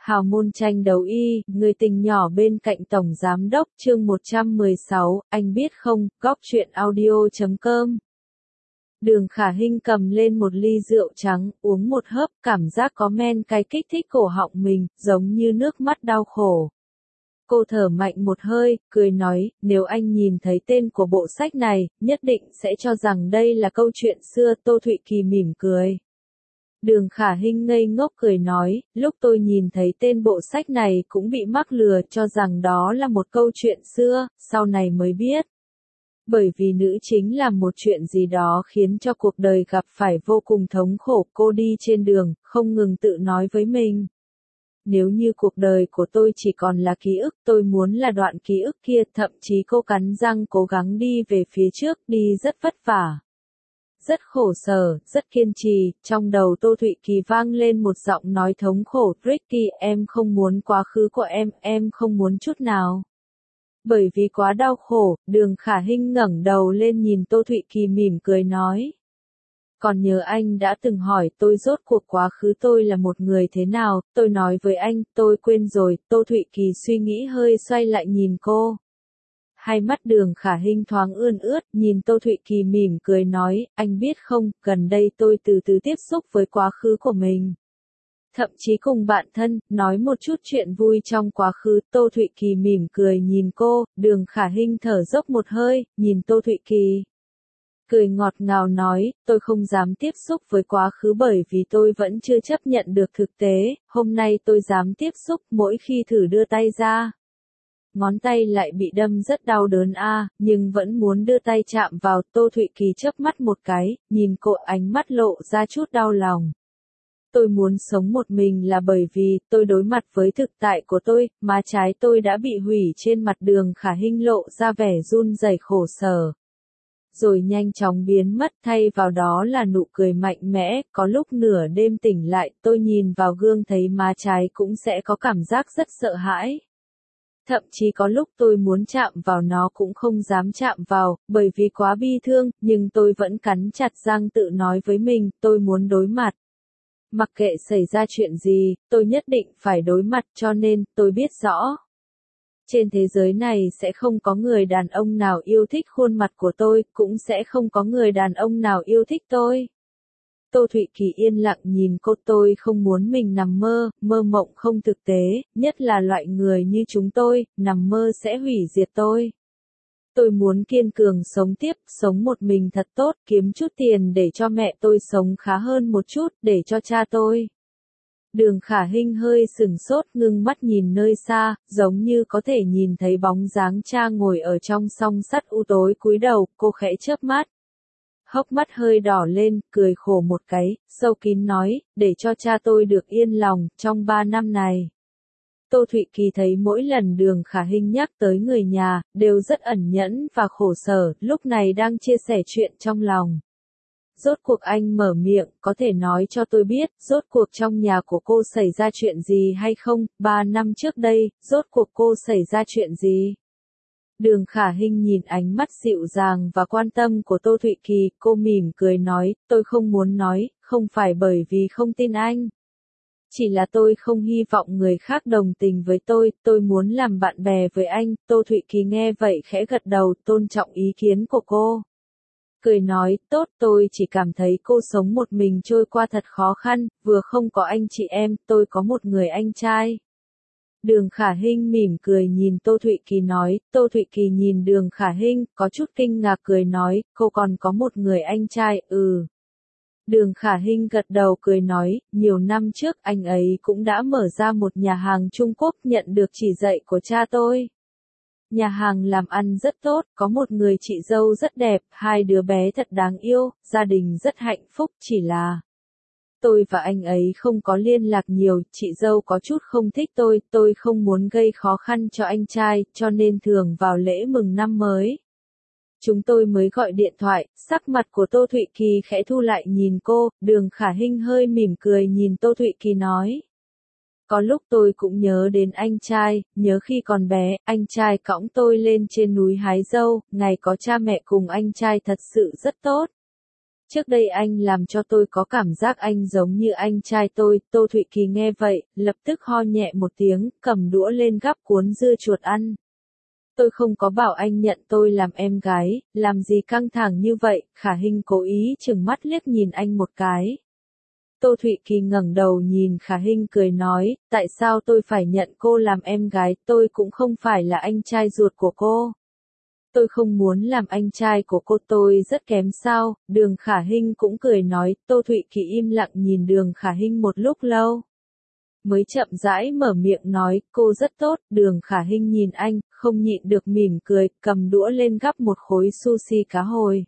Hào môn tranh đấu y, người tình nhỏ bên cạnh Tổng Giám đốc chương 116, anh biết không, góc chuyện audio.com. Đường Khả Hinh cầm lên một ly rượu trắng, uống một hớp, cảm giác có men cay kích thích cổ họng mình, giống như nước mắt đau khổ. Cô thở mạnh một hơi, cười nói, nếu anh nhìn thấy tên của bộ sách này, nhất định sẽ cho rằng đây là câu chuyện xưa. Tô Thụy Kỳ mỉm cười. Đường Khả Hinh ngây ngốc cười nói, lúc tôi nhìn thấy tên bộ sách này cũng bị mắc lừa cho rằng đó là một câu chuyện xưa, sau này mới biết. Bởi vì nữ chính làm một chuyện gì đó khiến cho cuộc đời gặp phải vô cùng thống khổ, cô đi trên đường, không ngừng tự nói với mình. Nếu như cuộc đời của tôi chỉ còn là ký ức, tôi muốn là đoạn ký ức kia, thậm chí cô cắn răng cố gắng đi về phía trước, đi rất vất vả. Rất khổ sở, rất kiên trì, trong đầu Tô Thụy Kỳ vang lên một giọng nói thống khổ, Ricky, em không muốn quá khứ của em không muốn chút nào. Bởi vì quá đau khổ, Đường Khả Hinh ngẩng đầu lên nhìn Tô Thụy Kỳ mỉm cười nói. Còn nhớ anh đã từng hỏi tôi rốt cuộc quá khứ tôi là một người thế nào, tôi nói với anh, tôi quên rồi. Tô Thụy Kỳ suy nghĩ hơi xoay lại nhìn cô. Hai mắt Đường Khả Hinh thoáng ươn ướt, nhìn Tô Thụy Kỳ mỉm cười nói, anh biết không, gần đây tôi từ từ tiếp xúc với quá khứ của mình. Thậm chí cùng bạn thân, nói một chút chuyện vui trong quá khứ. Tô Thụy Kỳ mỉm cười nhìn cô, Đường Khả Hinh thở dốc một hơi, nhìn Tô Thụy Kỳ. Cười ngọt ngào nói, tôi không dám tiếp xúc với quá khứ bởi vì tôi vẫn chưa chấp nhận được thực tế, hôm nay tôi dám tiếp xúc mỗi khi thử đưa tay ra. Ngón tay lại bị đâm rất đau đớn nhưng vẫn muốn đưa tay chạm vào. Tô Thụy Kỳ chớp mắt một cái, nhìn cô, ánh mắt lộ ra chút đau lòng. Tôi muốn sống một mình là bởi vì tôi đối mặt với thực tại của tôi, má trái tôi đã bị hủy. Trên mặt Đường Khả Hinh lộ ra vẻ run rẩy khổ sở. Rồi nhanh chóng biến mất, thay vào đó là nụ cười mạnh mẽ. Có lúc nửa đêm tỉnh lại, tôi nhìn vào gương thấy má trái cũng sẽ có cảm giác rất sợ hãi. Thậm chí có lúc tôi muốn chạm vào nó cũng không dám chạm vào, bởi vì quá bi thương, nhưng tôi vẫn cắn chặt răng tự nói với mình, tôi muốn đối mặt. Mặc kệ xảy ra chuyện gì, tôi nhất định phải đối mặt, cho nên, tôi biết rõ. Trên thế giới này sẽ không có người đàn ông nào yêu thích khuôn mặt của tôi, cũng sẽ không có người đàn ông nào yêu thích tôi. Tô Thụy Kỳ yên lặng nhìn cô, tôi không muốn mình nằm mơ, mơ mộng không thực tế, nhất là loại người như chúng tôi, nằm mơ sẽ hủy diệt tôi. Tôi muốn kiên cường sống tiếp, sống một mình thật tốt, kiếm chút tiền để cho mẹ tôi sống khá hơn một chút, để cho cha tôi. Đường Khả Hinh hơi sửng sốt, ngưng mắt nhìn nơi xa, giống như có thể nhìn thấy bóng dáng cha ngồi ở trong song sắt u tối cúi đầu. Cô khẽ chớp mắt. Hốc mắt hơi đỏ lên, cười khổ một cái, sâu kín nói, để cho cha tôi được yên lòng, trong 3 năm này. Tô Thụy Kỳ thấy mỗi lần Đường Khả Hinh nhắc tới người nhà, đều rất ẩn nhẫn và khổ sở, lúc này đang chia sẻ chuyện trong lòng. Rốt cuộc anh mở miệng, có thể nói cho tôi biết, rốt cuộc trong nhà của cô xảy ra chuyện gì hay không, 3 năm trước đây, rốt cuộc cô xảy ra chuyện gì? Đường Khả Hinh nhìn ánh mắt dịu dàng và quan tâm của Tô Thụy Kỳ, cô mỉm cười nói, tôi không muốn nói, không phải bởi vì không tin anh. Chỉ là tôi không hy vọng người khác đồng tình với tôi muốn làm bạn bè với anh. Tô Thụy Kỳ nghe vậy khẽ gật đầu, tôn trọng ý kiến của cô. Cười nói, tốt, tôi chỉ cảm thấy cô sống một mình trôi qua thật khó khăn, vừa không có anh chị em, tôi có một người anh trai. Đường Khả Hinh mỉm cười nhìn Tô Thụy Kỳ nói, Tô Thụy Kỳ nhìn Đường Khả Hinh, có chút kinh ngạc cười nói, cô còn có một người anh trai, Đường Khả Hinh gật đầu cười nói, nhiều năm trước anh ấy cũng đã mở ra một nhà hàng Trung Quốc nhận được chỉ dạy của cha tôi. Nhà hàng làm ăn rất tốt, có một người chị dâu rất đẹp, 2 đứa bé thật đáng yêu, gia đình rất hạnh phúc, chỉ là tôi và anh ấy không có liên lạc nhiều, chị dâu có chút không thích tôi không muốn gây khó khăn cho anh trai, cho nên thường vào lễ mừng năm mới. Chúng tôi mới gọi điện thoại. Sắc mặt của Tô Thụy Kỳ khẽ thu lại nhìn cô, Đường Khả Hinh hơi mỉm cười nhìn Tô Thụy Kỳ nói. Có lúc tôi cũng nhớ đến anh trai, nhớ khi còn bé, anh trai cõng tôi lên trên núi hái dâu, ngày có cha mẹ cùng anh trai thật sự rất tốt. Trước đây anh làm cho tôi có cảm giác anh giống như anh trai tôi. Tô Thụy Kỳ nghe vậy, lập tức ho nhẹ một tiếng, cầm đũa lên gắp cuốn dưa chuột ăn. Tôi không có bảo anh nhận tôi làm em gái, làm gì căng thẳng như vậy. Khả Hinh cố ý chừng mắt liếc nhìn anh một cái. Tô Thụy Kỳ ngẩng đầu nhìn Khả Hinh cười nói, tại sao tôi phải nhận cô làm em gái, tôi cũng không phải là anh trai ruột của cô. Tôi không muốn làm anh trai của cô, tôi rất kém sao. Đường Khả Hinh cũng cười nói. Tô Thụy Kỳ im lặng nhìn Đường Khả Hinh một lúc lâu, mới chậm rãi mở miệng nói, cô rất tốt. Đường Khả Hinh nhìn anh, không nhịn được mỉm cười, cầm đũa lên gắp một khối sushi cá hồi,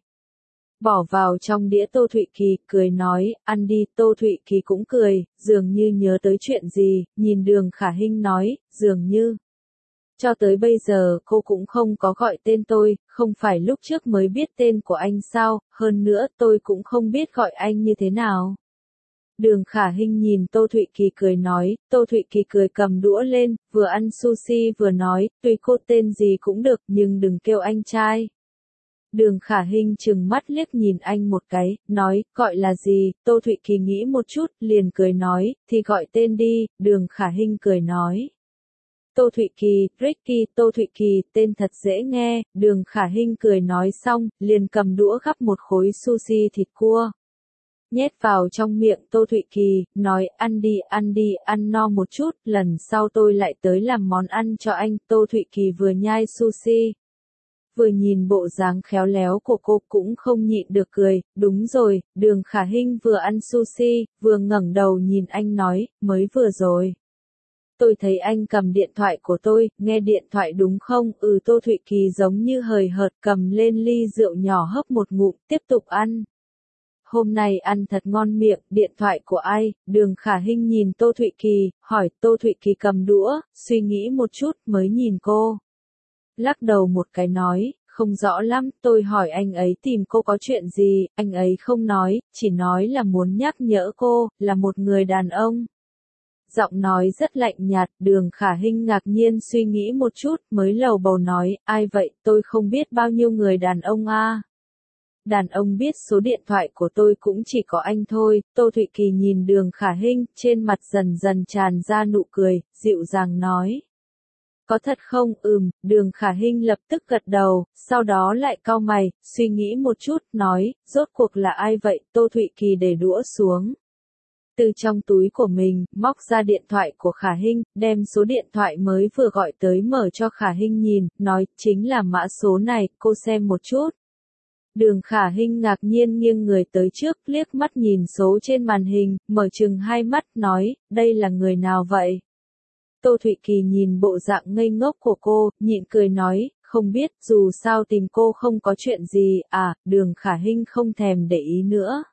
bỏ vào trong đĩa Tô Thụy Kỳ, cười nói, ăn đi. Tô Thụy Kỳ cũng cười, dường như nhớ tới chuyện gì, nhìn Đường Khả Hinh nói, dường như cho tới bây giờ cô cũng không có gọi tên tôi, không phải lúc trước mới biết tên của anh sao, hơn nữa tôi cũng không biết gọi anh như thế nào. Đường Khả Hinh nhìn Tô Thụy Kỳ cười nói. Tô Thụy Kỳ cười cầm đũa lên, vừa ăn sushi vừa nói, tùy cô tên gì cũng được nhưng đừng kêu anh trai. Đường Khả Hinh trừng mắt liếc nhìn anh một cái, nói, gọi là gì? Tô Thụy Kỳ nghĩ một chút, liền cười nói, thì gọi tên đi. Đường Khả Hinh cười nói. Tô Thụy Kỳ, Ricky. Tô Thụy Kỳ, tên thật dễ nghe. Đường Khả Hinh cười nói xong, liền cầm đũa gắp một khối sushi thịt cua, nhét vào trong miệng Tô Thụy Kỳ, nói, ăn đi, ăn no một chút, lần sau tôi lại tới làm món ăn cho anh. Tô Thụy Kỳ vừa nhai sushi, vừa nhìn bộ dáng khéo léo của cô cũng không nhịn được cười. Đúng rồi. Đường Khả Hinh vừa ăn sushi, vừa ngẩng đầu nhìn anh nói, mới vừa rồi tôi thấy anh cầm điện thoại của tôi, nghe điện thoại đúng không? Tô Thụy Kỳ giống như hời hợt cầm lên ly rượu nhỏ hớp một ngụm, tiếp tục ăn. Hôm nay ăn thật ngon miệng. Điện thoại của ai? Đường Khả Hinh nhìn Tô Thụy Kỳ, hỏi. Tô Thụy Kỳ cầm đũa, suy nghĩ một chút mới nhìn cô, lắc đầu một cái nói, không rõ lắm. Tôi hỏi anh ấy tìm cô có chuyện gì, anh ấy không nói, chỉ nói là muốn nhắc nhở cô, là một người đàn ông. Giọng nói rất lạnh nhạt. Đường Khả Hinh ngạc nhiên suy nghĩ một chút, mới lầu bầu nói, ai vậy? Tôi không biết bao nhiêu người đàn ông a. Đàn ông biết số điện thoại của tôi cũng chỉ có anh thôi. Tô Thụy Kỳ nhìn Đường Khả Hinh, trên mặt dần dần tràn ra nụ cười, dịu dàng nói. Có thật không? Đường Khả Hinh lập tức gật đầu, sau đó lại cau mày, suy nghĩ một chút, nói, rốt cuộc là ai vậy? Tô Thụy Kỳ để đũa xuống, từ trong túi của mình, móc ra điện thoại của Khả Hinh, đem số điện thoại mới vừa gọi tới mở cho Khả Hinh nhìn, nói, chính là mã số này, cô xem một chút. Đường Khả Hinh ngạc nhiên nghiêng người tới trước, liếc mắt nhìn số trên màn hình, mở trừng hai mắt, nói, đây là người nào vậy? Tô Thụy Kỳ nhìn bộ dạng ngây ngốc của cô, nhịn cười nói, không biết, dù sao tìm cô không có chuyện gì. Đường Khả Hinh không thèm để ý nữa.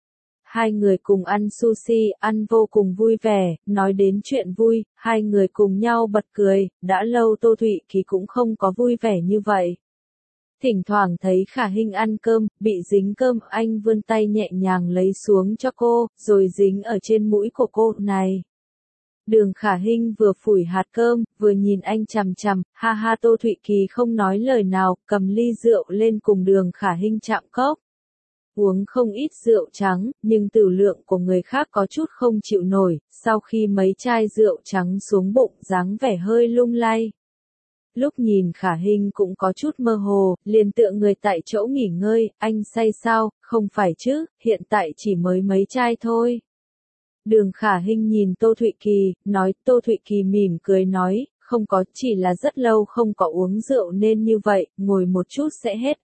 Hai người cùng ăn sushi, ăn vô cùng vui vẻ. Nói đến chuyện vui, hai người cùng nhau bật cười. Đã lâu Tô Thụy Kỳ cũng không có vui vẻ như vậy. Thỉnh thoảng thấy Khả Hinh ăn cơm, bị dính cơm, anh vươn tay nhẹ nhàng lấy xuống cho cô, rồi dính ở trên mũi của cô này. Đường Khả Hinh vừa phủi hạt cơm, vừa nhìn anh chằm chằm, ha ha. Tô Thụy Kỳ không nói lời nào, cầm ly rượu lên cùng Đường Khả Hinh chạm cốc. Uống không ít rượu trắng, nhưng tử lượng của người khác có chút không chịu nổi, sau khi mấy chai rượu trắng xuống bụng, dáng vẻ hơi lung lay. Lúc nhìn Khả Hinh cũng có chút mơ hồ, liền tựa người tại chỗ nghỉ ngơi, anh say sao? Không phải chứ, hiện tại chỉ mới mấy chai thôi. Đường Khả Hinh nhìn Tô Thụy Kỳ, nói. Tô Thụy Kỳ mỉm cười nói, không có, chỉ là rất lâu không có uống rượu nên như vậy, ngồi một chút sẽ hết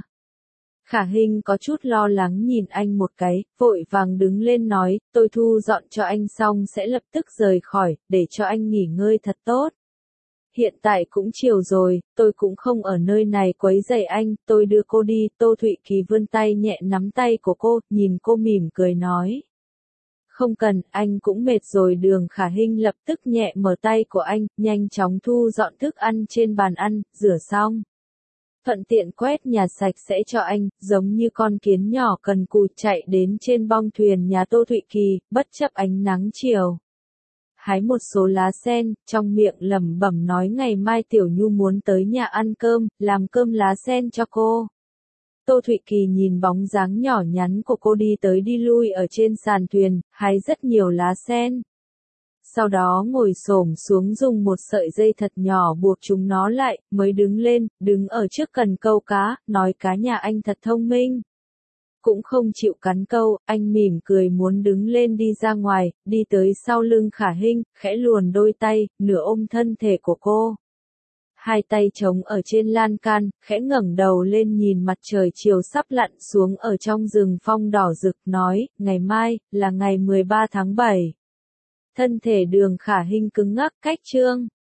Khả Hinh có chút lo lắng nhìn anh một cái, vội vàng đứng lên nói, tôi thu dọn cho anh xong sẽ lập tức rời khỏi, để cho anh nghỉ ngơi thật tốt. Hiện tại cũng chiều rồi, tôi cũng không ở nơi này quấy rầy anh, tôi đưa cô đi. Tô Thụy Kỳ vươn tay nhẹ nắm tay của cô, nhìn cô mỉm cười nói. Không cần, anh cũng mệt rồi. Đường Khả Hinh lập tức nhẹ mở tay của anh, nhanh chóng thu dọn thức ăn trên bàn ăn, rửa xong. Thuận tiện quét nhà sạch sẽ cho anh, giống như con kiến nhỏ cần cù chạy đến trên bong thuyền nhà Tô Thụy Kỳ, bất chấp ánh nắng chiều. Hái một số lá sen, trong miệng lẩm bẩm nói ngày mai Tiểu Nhu muốn tới nhà ăn cơm, làm cơm lá sen cho cô. Tô Thụy Kỳ nhìn bóng dáng nhỏ nhắn của cô đi tới đi lui ở trên sàn thuyền, hái rất nhiều lá sen. Sau đó ngồi xổm xuống dùng một sợi dây thật nhỏ buộc chúng nó lại, mới đứng lên, đứng ở trước cần câu cá, nói cá nhà anh thật thông minh. Cũng không chịu cắn câu, anh mỉm cười muốn đứng lên đi ra ngoài, đi tới sau lưng Khả Hinh, khẽ luồn đôi tay, nửa ôm thân thể của cô. Hai tay trống ở trên lan can, khẽ ngẩng đầu lên nhìn mặt trời chiều sắp lặn xuống ở trong rừng phong đỏ rực, nói, ngày mai, là ngày 13 tháng 7. Thân thể Đường Khả Hinh cứng ngắc, cách chương